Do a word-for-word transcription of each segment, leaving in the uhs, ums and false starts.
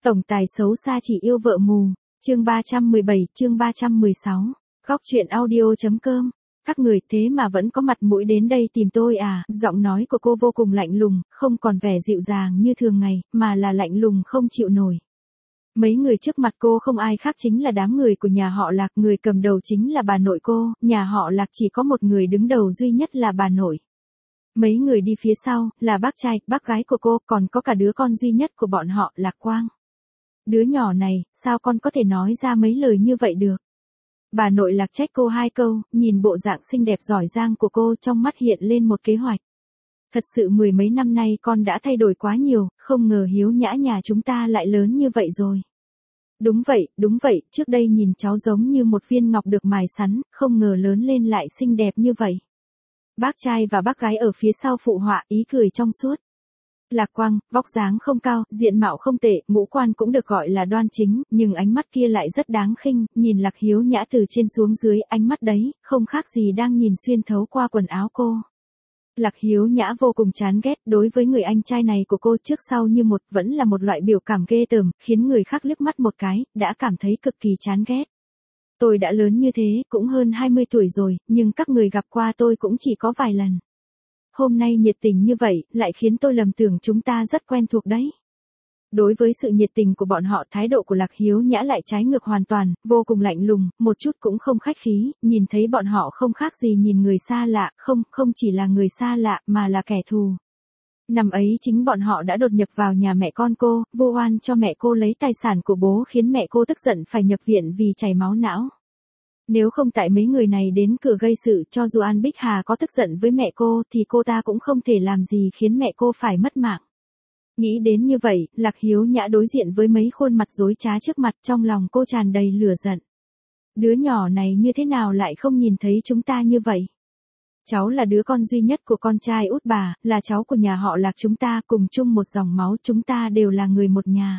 Tổng tài xấu xa chỉ yêu vợ mù. Chương ba trăm mười bảy, chương ba trăm mười sáu. Góc truyện audio chấm com. Các người thế mà vẫn có mặt mũi đến đây tìm tôi à? Giọng nói của cô vô cùng lạnh lùng, không còn vẻ dịu dàng như thường ngày, mà là lạnh lùng không chịu nổi. Mấy người trước mặt cô không ai khác chính là đám người của nhà họ Lạc, người cầm đầu chính là bà nội cô, nhà họ Lạc chỉ có một người đứng đầu duy nhất là bà nội. Mấy người đi phía sau, là bác trai, bác gái của cô, còn có cả đứa con duy nhất của bọn họ, Lạc Quang. Đứa nhỏ này, sao con có thể nói ra mấy lời như vậy được? Bà nội Lạc trách cô hai câu, nhìn bộ dạng xinh đẹp giỏi giang của cô trong mắt hiện lên một kế hoạch. Thật sự mười mấy năm nay con đã thay đổi quá nhiều, không ngờ Hiếu Nhã nhà chúng ta lại lớn như vậy rồi. Đúng vậy, đúng vậy, trước đây nhìn cháu giống như một viên ngọc được mài sắn, không ngờ lớn lên lại xinh đẹp như vậy. Bác trai và bác gái ở phía sau phụ họa, ý cười trong suốt. Lạc Quang, vóc dáng không cao, diện mạo không tệ, ngũ quan cũng được gọi là đoan chính, nhưng ánh mắt kia lại rất đáng khinh, nhìn Lạc Hiếu Nhã từ trên xuống dưới, ánh mắt đấy, không khác gì đang nhìn xuyên thấu qua quần áo cô. Lạc Hiếu Nhã vô cùng chán ghét, đối với người anh trai này của cô trước sau như một, vẫn là một loại biểu cảm ghê tởm, khiến người khác liếc mắt một cái, đã cảm thấy cực kỳ chán ghét. Tôi đã lớn như thế, cũng hơn hai mươi tuổi rồi, nhưng các người gặp qua tôi cũng chỉ có vài lần. Hôm nay nhiệt tình như vậy, lại khiến tôi lầm tưởng chúng ta rất quen thuộc đấy. Đối với sự nhiệt tình của bọn họ, thái độ của Lạc Hiếu Nhã lại trái ngược hoàn toàn, vô cùng lạnh lùng, một chút cũng không khách khí, nhìn thấy bọn họ không khác gì nhìn người xa lạ, không, không chỉ là người xa lạ, mà là kẻ thù. Năm ấy chính bọn họ đã đột nhập vào nhà mẹ con cô, vu oan cho mẹ cô lấy tài sản của bố, khiến mẹ cô tức giận phải nhập viện vì chảy máu não. Nếu không tại mấy người này đến cửa gây sự, cho dù An Bích Hà có tức giận với mẹ cô thì cô ta cũng không thể làm gì khiến mẹ cô phải mất mạng. Nghĩ đến như vậy, Lạc Hiếu Nhã đối diện với mấy khuôn mặt dối trá trước mặt, trong lòng cô tràn đầy lửa giận. Đứa nhỏ này như thế nào lại không nhìn thấy chúng ta như vậy? Cháu là đứa con duy nhất của con trai út bà, là cháu của nhà họ Lạc chúng ta, cùng chung một dòng máu, chúng ta đều là người một nhà.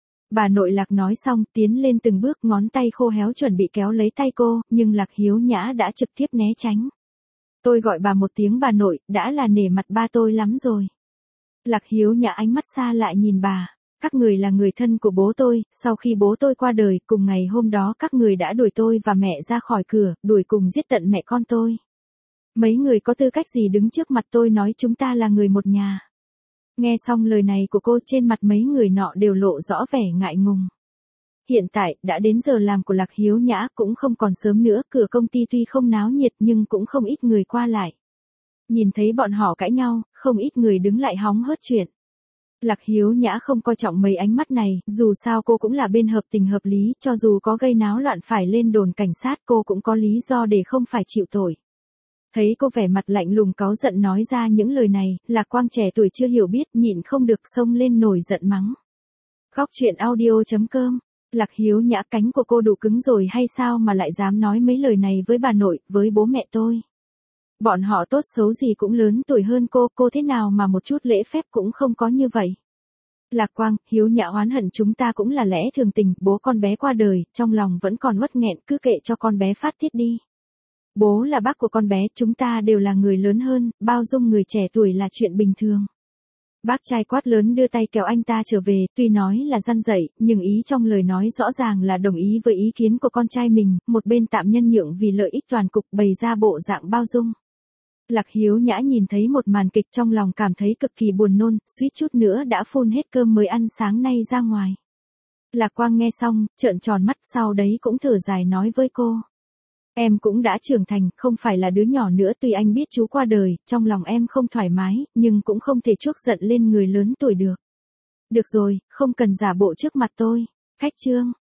Bà nội Lạc nói xong, tiến lên từng bước, ngón tay khô héo chuẩn bị kéo lấy tay cô, nhưng Lạc Hiếu Nhã đã trực tiếp né tránh. Tôi gọi bà một tiếng bà nội, đã là nể mặt ba tôi lắm rồi. Lạc Hiếu Nhã ánh mắt xa lại nhìn bà. Các người là người thân của bố tôi, sau khi bố tôi qua đời, cùng ngày hôm đó các người đã đuổi tôi và mẹ ra khỏi cửa, đuổi cùng giết tận mẹ con tôi. Mấy người có tư cách gì đứng trước mặt tôi nói chúng ta là người một nhà? Nghe xong lời này của cô, trên mặt mấy người nọ đều lộ rõ vẻ ngại ngùng. Hiện tại, đã đến giờ làm của Lạc Hiếu Nhã, cũng không còn sớm nữa, cửa công ty tuy không náo nhiệt nhưng cũng không ít người qua lại. Nhìn thấy bọn họ cãi nhau, không ít người đứng lại hóng hớt chuyện. Lạc Hiếu Nhã không coi trọng mấy ánh mắt này, dù sao cô cũng là bên hợp tình hợp lý, cho dù có gây náo loạn phải lên đồn cảnh sát cô cũng có lý do để không phải chịu tội. Thấy cô vẻ mặt lạnh lùng cáu giận nói ra những lời này, Lạc Quang trẻ tuổi chưa hiểu biết, nhịn không được xông lên nổi giận mắng. Góc truyện audio chấm com. Lạc Hiếu Nhã, cánh của cô đủ cứng rồi hay sao mà lại dám nói mấy lời này với bà nội, với bố mẹ tôi? Bọn họ tốt xấu gì cũng lớn tuổi hơn cô, cô thế nào mà một chút lễ phép cũng không có như vậy? Lạc Quang, Hiếu Nhã oán hận chúng ta cũng là lẽ thường tình, bố con bé qua đời, trong lòng vẫn còn uất nghẹn, cứ kệ cho con bé phát tiết đi. Bố là bác của con bé, chúng ta đều là người lớn hơn, bao dung người trẻ tuổi là chuyện bình thường. Bác trai quát lớn đưa tay kéo anh ta trở về, tuy nói là răn dạy, nhưng ý trong lời nói rõ ràng là đồng ý với ý kiến của con trai mình, một bên tạm nhân nhượng vì lợi ích toàn cục, bày ra bộ dạng bao dung. Lạc Hiếu Nhã nhìn thấy một màn kịch trong lòng cảm thấy cực kỳ buồn nôn, suýt chút nữa đã phun hết cơm mới ăn sáng nay ra ngoài. Lạc Quang nghe xong, trợn tròn mắt, sau đấy cũng thở dài nói với cô. Em cũng đã trưởng thành, không phải là đứa nhỏ nữa, tuy anh biết chú qua đời, trong lòng em không thoải mái, nhưng cũng không thể chuốc giận lên người lớn tuổi được. Được rồi, không cần giả bộ trước mặt tôi. Khách trương.